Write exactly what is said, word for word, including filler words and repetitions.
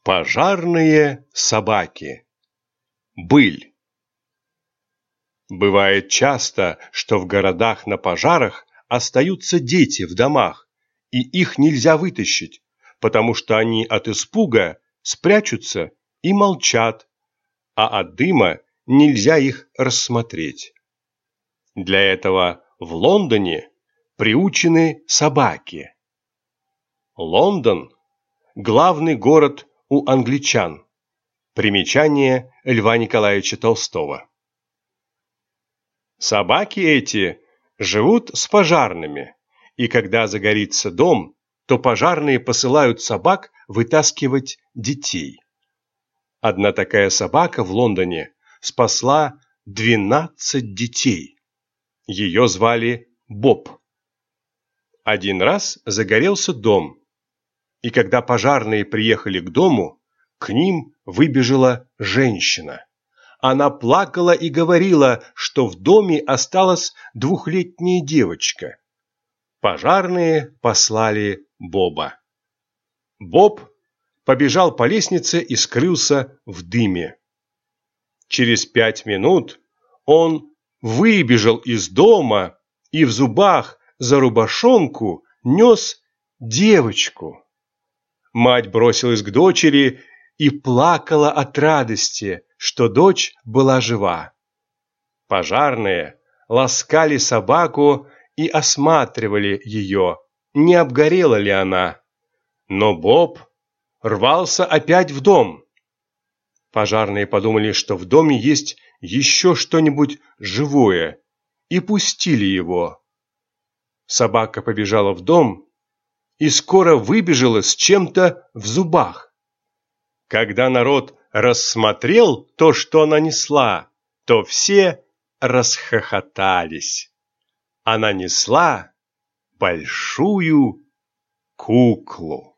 Пожарные собаки. Быль. Бывает часто, что в городах на пожарах остаются дети в домах, и их нельзя вытащить, потому что они от испуга спрячутся и молчат, а от дыма нельзя их рассмотреть. Для этого в Лондоне приучены собаки. Лондон – главный город у англичан. Примечание Льва Николаевича Толстого. Собаки эти живут с пожарными, и когда загорится дом, то пожарные посылают собак вытаскивать детей. Одна такая собака в Лондоне спасла двенадцать детей. Ее звали Боб. Один раз загорелся дом, и когда пожарные приехали к дому, к ним выбежала женщина. Она плакала и говорила, что в доме осталась двухлетняя девочка. Пожарные послали Боба. Боб побежал по лестнице и скрылся в дыме. Через пять минут он выбежал из дома и в зубах за рубашонку нес девочку. Мать бросилась к дочери и плакала от радости, что дочь была жива. Пожарные ласкали собаку и осматривали ее, не обгорела ли она. Но Боб рвался опять в дом. Пожарные подумали, что в доме есть еще что-нибудь живое, и пустили его. Собака побежала в дом и скоро выбежала с чем-то в зубах. Когда народ рассмотрел то, что она несла, то все расхохотались. Она несла большую куклу.